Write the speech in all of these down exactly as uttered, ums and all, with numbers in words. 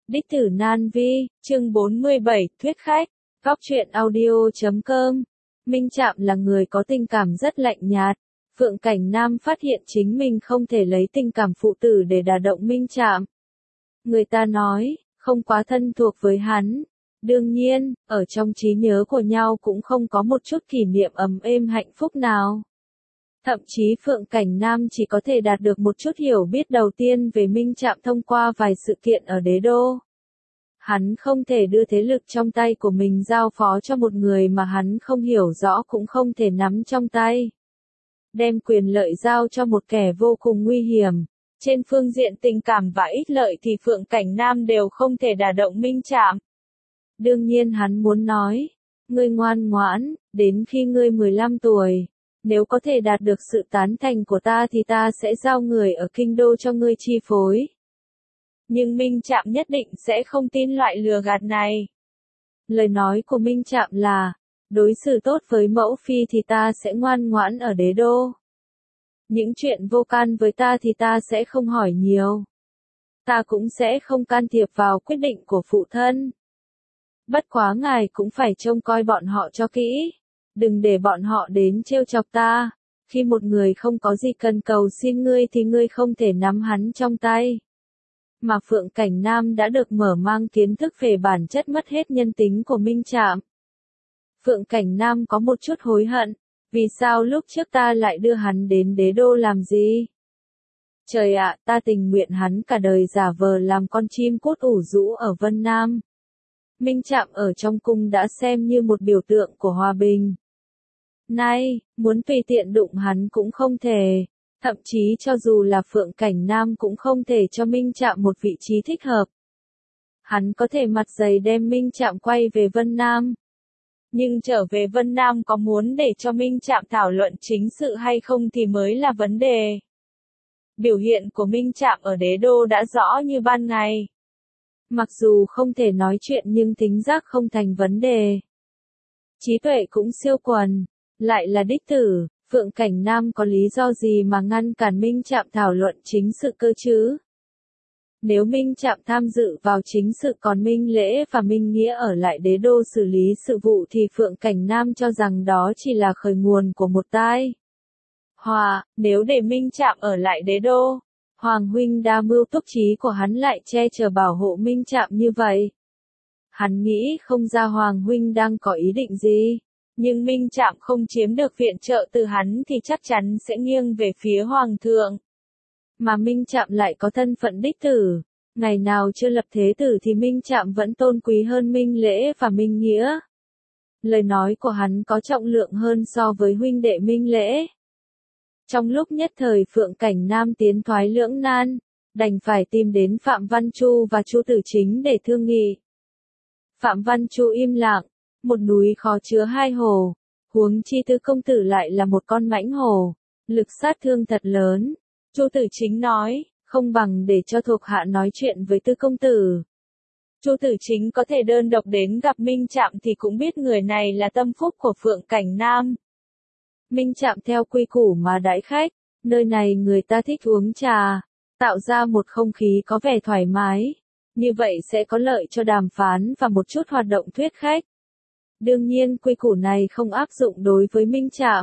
Đích tử Nan Vi, chương bốn mươi bảy, thuyết khách, góc truyện audio chấm com. Minh Trạm là người có tình cảm rất lạnh nhạt. Phượng Cảnh Nam phát hiện chính mình không thể lấy tình cảm phụ tử để đả động Minh Trạm. Người ta nói, không quá thân thuộc với hắn. Đương nhiên, ở trong trí nhớ của nhau cũng không có một chút kỷ niệm ấm êm hạnh phúc nào. Thậm chí Phượng Cảnh Nam chỉ có thể đạt được một chút hiểu biết đầu tiên về Minh Trạm thông qua vài sự kiện ở đế đô. Hắn không thể đưa thế lực trong tay của mình giao phó cho một người mà hắn không hiểu rõ cũng không thể nắm trong tay. Đem quyền lợi giao cho một kẻ vô cùng nguy hiểm. Trên phương diện tình cảm và ích lợi thì Phượng Cảnh Nam đều không thể đả động Minh Trạm. Đương nhiên hắn muốn nói, ngươi ngoan ngoãn, đến khi ngươi mười lăm tuổi. Nếu có thể đạt được sự tán thành của ta thì ta sẽ giao người ở kinh đô cho ngươi chi phối. Nhưng Minh Trạm nhất định sẽ không tin loại lừa gạt này. Lời nói của Minh Trạm là, đối xử tốt với mẫu phi thì ta sẽ ngoan ngoãn ở đế đô. Những chuyện vô can với ta thì ta sẽ không hỏi nhiều. Ta cũng sẽ không can thiệp vào quyết định của phụ thân. Bất quá ngài cũng phải trông coi bọn họ cho kỹ. Đừng để bọn họ đến trêu chọc ta. Khi một người không có gì cần cầu xin ngươi thì ngươi không thể nắm hắn trong tay. Mà Phượng Cảnh Nam đã được mở mang kiến thức về bản chất mất hết nhân tính của Minh Trạm. Phượng Cảnh Nam có một chút hối hận. Vì sao lúc trước ta lại đưa hắn đến đế đô làm gì? Trời ạ, ta tình nguyện hắn cả đời giả vờ làm con chim cút ủ rũ ở Vân Nam. Minh Trạm ở trong cung đã xem như một biểu tượng của hòa bình. Nay, muốn tùy tiện đụng hắn cũng không thể. Thậm chí cho dù là Phượng Cảnh Nam cũng không thể cho Minh Trạm một vị trí thích hợp. Hắn có thể mặt dày đem Minh Trạm quay về Vân Nam. Nhưng trở về Vân Nam có muốn để cho Minh Trạm thảo luận chính sự hay không thì mới là vấn đề. Biểu hiện của Minh Trạm ở đế đô đã rõ như ban ngày. Mặc dù không thể nói chuyện nhưng thính giác không thành vấn đề. Trí tuệ cũng siêu quần, lại là đích tử, Phượng Cảnh Nam có lý do gì mà ngăn cản Minh Trạm thảo luận chính sự cơ chứ? Nếu Minh Trạm tham dự vào chính sự còn Minh Lễ và Minh Nghĩa ở lại đế đô xử lý sự vụ thì Phượng Cảnh Nam cho rằng đó chỉ là khởi nguồn của một tai họa. Nếu để Minh Trạm ở lại đế đô, Hoàng huynh đa mưu túc trí của hắn lại che chở bảo hộ Minh Trạm như vậy. Hắn nghĩ không ra Hoàng huynh đang có ý định gì, nhưng Minh Trạm không chiếm được viện trợ từ hắn thì chắc chắn sẽ nghiêng về phía Hoàng thượng. Mà Minh Trạm lại có thân phận đích tử, ngày nào chưa lập thế tử thì Minh Trạm vẫn tôn quý hơn Minh Lễ và Minh Nghĩa. Lời nói của hắn có trọng lượng hơn so với huynh đệ Minh Lễ. Trong lúc nhất thời Phượng Cảnh Nam tiến thoái lưỡng nan, đành phải tìm đến Phạm Văn Chu và Chu Tử Chính để thương nghị. Phạm Văn Chu im lặng, một núi khó chứa hai hồ, huống chi Tư công tử lại là một con mãnh hổ, lực sát thương thật lớn. Chu Tử Chính nói, không bằng để cho thuộc hạ nói chuyện với Tư công tử. Chu Tử Chính có thể đơn độc đến gặp Minh Trạm thì cũng biết người này là tâm phúc của Phượng Cảnh Nam. Minh Trạm theo quy củ mà đãi khách, nơi này người ta thích uống trà, tạo ra một không khí có vẻ thoải mái, như vậy sẽ có lợi cho đàm phán và một chút hoạt động thuyết khách. Đương nhiên quy củ này không áp dụng đối với Minh Trạm.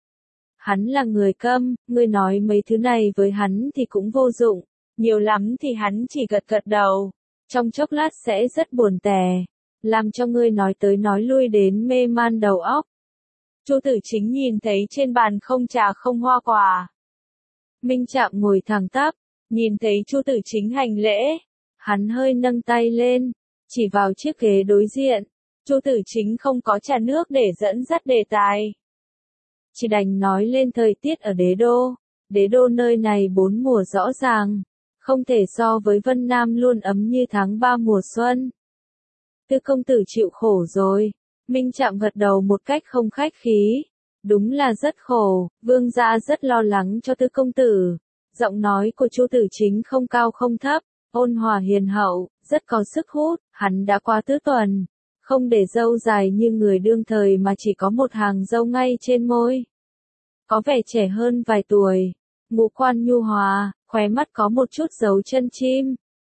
Hắn là người câm, ngươi nói mấy thứ này với hắn thì cũng vô dụng, nhiều lắm thì hắn chỉ gật gật đầu, trong chốc lát sẽ rất buồn tẻ, làm cho ngươi nói tới nói lui đến mê man đầu óc. Chu Tử Chính nhìn thấy trên bàn không trà không hoa quả. Minh Trạm ngồi thẳng tắp, nhìn thấy Chu Tử Chính hành lễ, hắn hơi nâng tay lên, chỉ vào chiếc ghế đối diện. Chu Tử Chính không có trà nước để dẫn dắt đề tài. Chỉ đành nói lên thời tiết ở đế đô. Đế đô nơi này bốn mùa rõ ràng, không thể so với Vân Nam luôn ấm như tháng ba mùa xuân. Tư công tử chịu khổ rồi. Minh Trạm gật đầu một cách không khách khí. Đúng là rất khổ, vương gia rất lo lắng cho Tư công tử. Giọng nói của Chu Tử Chính không cao không thấp, ôn hòa hiền hậu, rất có sức hút. Hắn đã qua tứ tuần, không để râu dài như người đương thời mà chỉ có một hàng râu ngay trên môi. Có vẻ trẻ hơn vài tuổi, ngũ quan nhu hòa, khóe mắt có một chút dấu chân chim,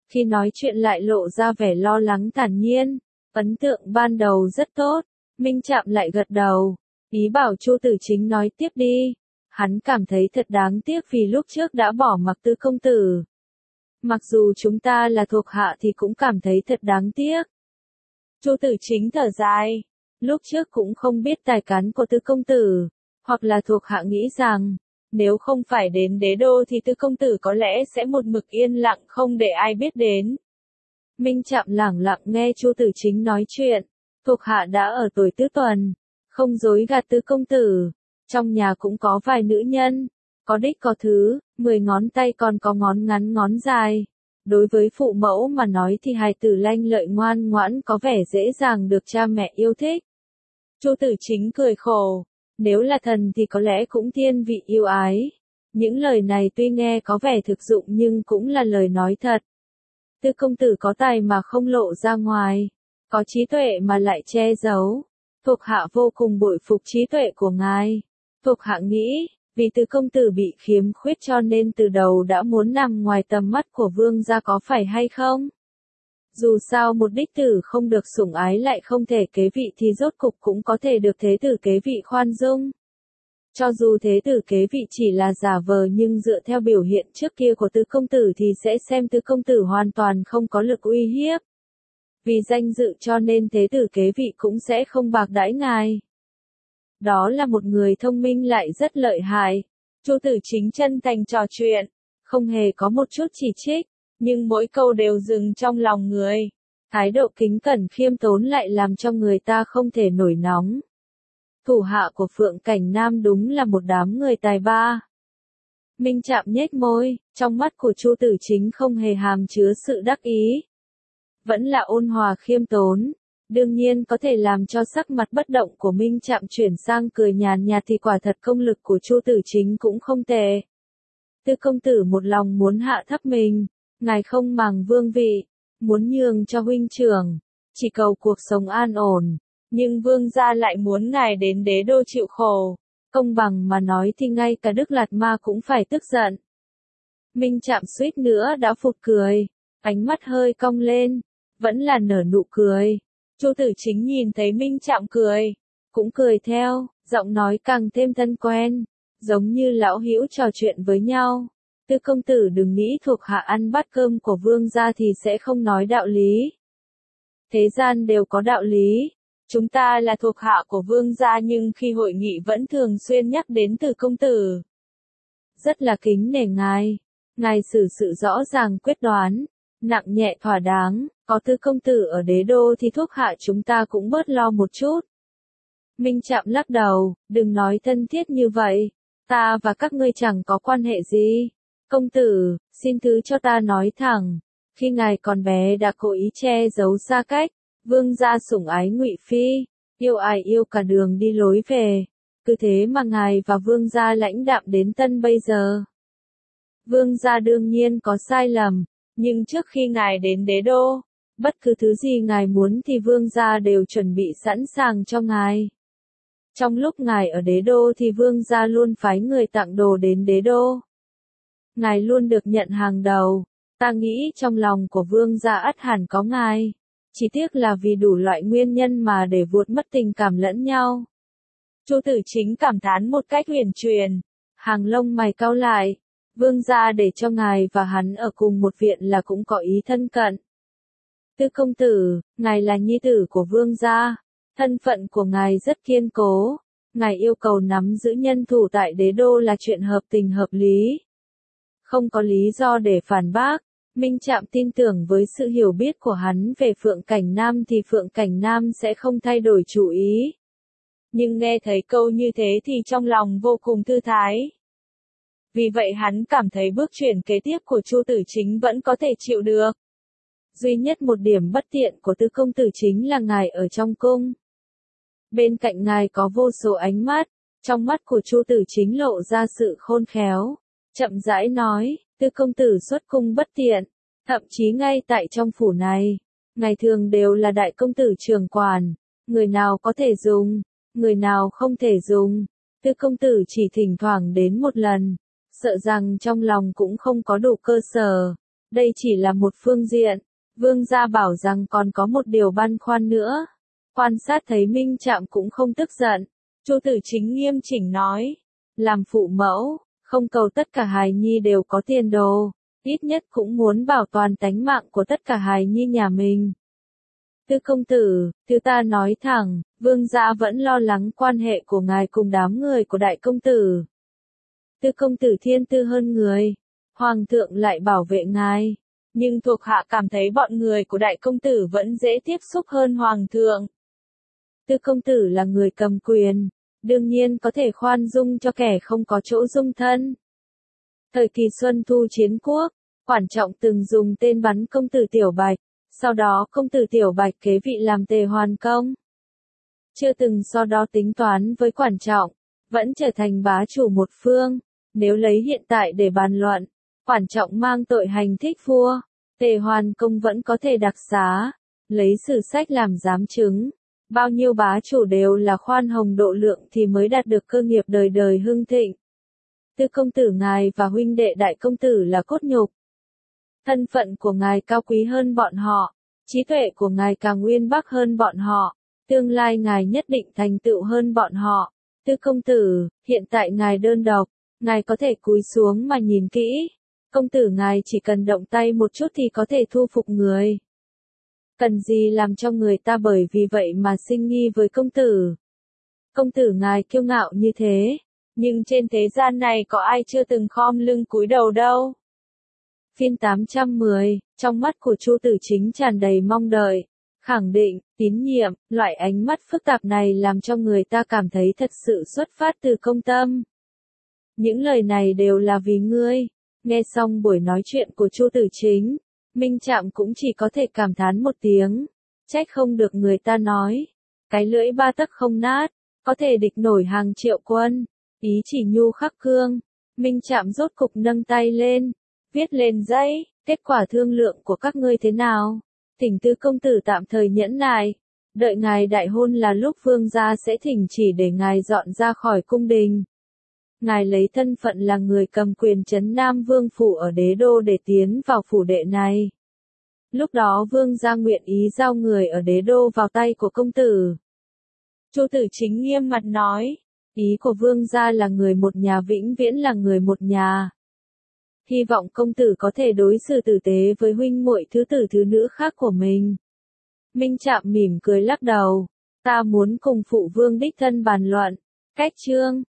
Khi nói chuyện lại lộ ra vẻ lo lắng thản nhiên. Ấn tượng ban đầu rất tốt. Minh Trạm lại gật đầu. Ý bảo Chu Tử Chính nói tiếp đi. Hắn cảm thấy thật đáng tiếc vì lúc trước đã bỏ mặc Tư công tử. Mặc dù chúng ta là thuộc hạ thì cũng cảm thấy thật đáng tiếc. Chu Tử Chính thở dài. Lúc trước cũng không biết tài cán của Tư công tử. Hoặc là thuộc hạ nghĩ rằng, nếu không phải đến đế đô thì Tư công tử có lẽ sẽ một mực yên lặng không để ai biết đến. Minh Trạm lẳng lặng nghe Chu Tử Chính nói chuyện. Thuộc hạ đã ở tuổi tứ tuần. Không dối gạt Tư công tử. Trong nhà cũng có vài nữ nhân. Có đích có thứ, mười ngón tay còn có ngón ngắn ngón dài. Đối với phụ mẫu mà nói thì hài tử lanh lợi ngoan ngoãn có vẻ dễ dàng được cha mẹ yêu thích. Chu Tử Chính cười khổ. Nếu là thần thì có lẽ cũng thiên vị yêu ái. Những lời này tuy nghe có vẻ thực dụng nhưng cũng là lời nói thật. Tư công tử có tài mà không lộ ra ngoài. Có trí tuệ mà lại che giấu. Thuộc hạ vô cùng bội phục trí tuệ của ngài. Thuộc hạ nghĩ, vì Tư công tử bị khiếm khuyết cho nên từ đầu đã muốn nằm ngoài tầm mắt của vương gia có phải hay không? Dù sao một đích tử không được sủng ái lại không thể kế vị thì rốt cục cũng có thể được thế tử kế vị khoan dung. Cho dù thế tử kế vị chỉ là giả vờ nhưng dựa theo biểu hiện trước kia của Tư công tử thì sẽ xem Tư công tử hoàn toàn không có lực uy hiếp. Vì danh dự cho nên thế tử kế vị cũng sẽ không bạc đãi ngài. Đó là một người thông minh lại rất lợi hại. Chu Tử Chính chân thành trò chuyện, không hề có một chút chỉ trích, nhưng mỗi câu đều dừng trong lòng người. Thái độ kính cẩn khiêm tốn lại làm cho người ta không thể nổi nóng. Thủ hạ của Phượng Cảnh Nam đúng là một đám người tài ba. Minh Trạm nhếch môi, trong mắt của Chu Tử Chính không hề hàm chứa sự đắc ý. Vẫn là ôn hòa khiêm tốn. Đương nhiên có thể làm cho sắc mặt bất động của Minh Trạm chuyển sang cười nhàn nhạt thì quả thật công lực của Chu Tử Chính cũng không tệ. Tư công tử một lòng muốn hạ thấp mình, ngài không màng vương vị, muốn nhường cho huynh trưởng, chỉ cầu cuộc sống an ổn, nhưng vương gia lại muốn ngài đến đế đô chịu khổ. Công bằng mà nói thì ngay cả Đức Lạt Ma cũng phải tức giận. Minh Trạm suýt nữa đã phụt cười, ánh mắt hơi cong lên, vẫn là nở nụ cười. Chu Tử Chính nhìn thấy Minh Trạm cười, cũng cười theo, giọng nói càng thêm thân quen, giống như lão hữu trò chuyện với nhau. Tư công tử đừng nghĩ thuộc hạ ăn bát cơm của vương gia thì sẽ không nói đạo lý. Thế gian đều có đạo lý. Chúng ta là thuộc hạ của vương gia nhưng khi hội nghị vẫn thường xuyên nhắc đến từ công tử. Rất là kính nể ngài. Ngài xử sự rõ ràng quyết đoán, nặng nhẹ thỏa đáng, có Tư công tử ở đế đô thì thuộc hạ chúng ta cũng bớt lo một chút. Minh Trạm lắc đầu, đừng nói thân thiết như vậy, ta và các ngươi chẳng có quan hệ gì. Công tử, xin thứ cho ta nói thẳng, khi ngài còn bé đã cố ý che giấu xa cách, vương gia sủng ái Ngụy Phi, yêu ai yêu cả đường đi lối về, cứ thế mà ngài và vương gia lãnh đạm đến tân bây giờ. Vương gia đương nhiên có sai lầm, nhưng trước khi ngài đến đế đô, bất cứ thứ gì ngài muốn thì vương gia đều chuẩn bị sẵn sàng cho ngài. Trong lúc ngài ở đế đô thì vương gia luôn phái người tặng đồ đến đế đô. Ngài luôn được nhận hàng đầu, ta nghĩ trong lòng của vương gia ắt hẳn có ngài. Chỉ tiếc là vì đủ loại nguyên nhân mà để vuột mất tình cảm lẫn nhau. Chu Tử Chính cảm thán một cách huyền truyền, hàng lông mày cau lại. Vương gia để cho ngài và hắn ở cùng một viện là cũng có ý thân cận. Tư công tử, ngài là nhi tử của vương gia, thân phận của ngài rất kiên cố, ngài yêu cầu nắm giữ nhân thủ tại đế đô là chuyện hợp tình hợp lý. Không có lý do để phản bác, Minh Trạm tin tưởng với sự hiểu biết của hắn về Phượng Cảnh Nam thì Phượng Cảnh Nam sẽ không thay đổi chủ ý. Nhưng nghe thấy câu như thế thì trong lòng vô cùng thư thái. Vì vậy hắn cảm thấy bước chuyển kế tiếp của Chu Tử Chính vẫn có thể chịu được. Duy nhất một điểm bất tiện của Tư công tử chính là ngài ở trong cung. Bên cạnh ngài có vô số ánh mắt, trong mắt của Chu Tử Chính lộ ra sự khôn khéo. Chậm rãi nói, Tư công tử xuất cung bất tiện, thậm chí ngay tại trong phủ này, ngày thường đều là đại công tử trưởng quản, người nào có thể dùng, người nào không thể dùng. Tư công tử chỉ thỉnh thoảng đến một lần, sợ rằng trong lòng cũng không có đủ cơ sở, Đây chỉ là một phương diện. Vương gia bảo rằng còn có một điều băn khoăn nữa. Quan sát thấy Minh Trạm cũng không tức giận. Chu Tử Chính nghiêm chỉnh nói. Làm phụ mẫu, không cầu tất cả hài nhi đều có tiền đồ. Ít nhất cũng muốn bảo toàn tánh mạng của tất cả hài nhi nhà mình. Tư công tử, thứ ta nói thẳng, vương gia vẫn lo lắng quan hệ của ngài cùng đám người của đại công tử. Tư công tử thiên tư hơn người, hoàng thượng lại bảo vệ ngài, nhưng thuộc hạ cảm thấy bọn người của đại công tử vẫn dễ tiếp xúc hơn hoàng thượng. Tư công tử là người cầm quyền, đương nhiên có thể khoan dung cho kẻ không có chỗ dung thân. Thời kỳ Xuân Thu Chiến Quốc, Quản Trọng từng dùng tên bắn công tử Tiểu Bạch, sau đó công tử Tiểu Bạch kế vị làm Tề Hoàn Công. Chưa từng so đo tính toán với Quản Trọng, vẫn trở thành bá chủ một phương. Nếu lấy hiện tại để bàn luận, Quản Trọng mang tội hành thích vua, Tề Hoàn Công vẫn có thể đặc xá, lấy sử sách làm giám chứng. Bao nhiêu bá chủ đều là khoan hồng độ lượng thì mới đạt được cơ nghiệp đời đời hưng thịnh. Tư công tử ngài và huynh đệ đại công tử là cốt nhục. Thân phận của ngài cao quý hơn bọn họ, trí tuệ của ngài càng uyên bác hơn bọn họ, tương lai ngài nhất định thành tựu hơn bọn họ. Tư công tử, hiện tại ngài đơn độc, ngài có thể cúi xuống mà nhìn kỹ. Công tử ngài chỉ cần động tay một chút thì có thể thu phục người. Cần gì làm cho người ta bởi vì vậy mà sinh nghi với công tử. Công tử ngài kiêu ngạo như thế, nhưng trên thế gian này có ai chưa từng khom lưng cúi đầu đâu. Phiên tám trăm mười, trong mắt của Chu Tử Chính tràn đầy mong đợi, khẳng định, tín nhiệm, loại ánh mắt phức tạp này làm cho người ta cảm thấy thật sự xuất phát từ công tâm. Những lời này đều là vì ngươi. Nghe xong buổi nói chuyện của Chu Tử Chính, Minh Trạm cũng chỉ có thể cảm thán một tiếng, trách không được người ta nói, cái lưỡi ba tấc không nát, có thể địch nổi hàng triệu quân, ý chỉ nhu khắc cương. Minh Trạm rốt cục nâng tay lên, viết lên giấy, kết quả thương lượng của các ngươi thế nào? Thỉnh Tư công tử tạm thời nhẫn nại, đợi ngài đại hôn là lúc vương gia sẽ thỉnh chỉ để ngài dọn ra khỏi cung đình. Ngài lấy thân phận là người cầm quyền trấn Nam Vương phủ ở đế đô để tiến vào phủ đệ này. Lúc đó vương gia nguyện ý giao người ở đế đô vào tay của công tử. Chu Tử Chính nghiêm mặt nói, ý của vương gia là người một nhà vĩnh viễn là người một nhà. Hy vọng công tử có thể đối xử tử tế với huynh muội thứ tử thứ nữ khác của mình. Minh Trạm mỉm cười lắc đầu, ta muốn cùng phụ vương đích thân bàn luận. Cách chương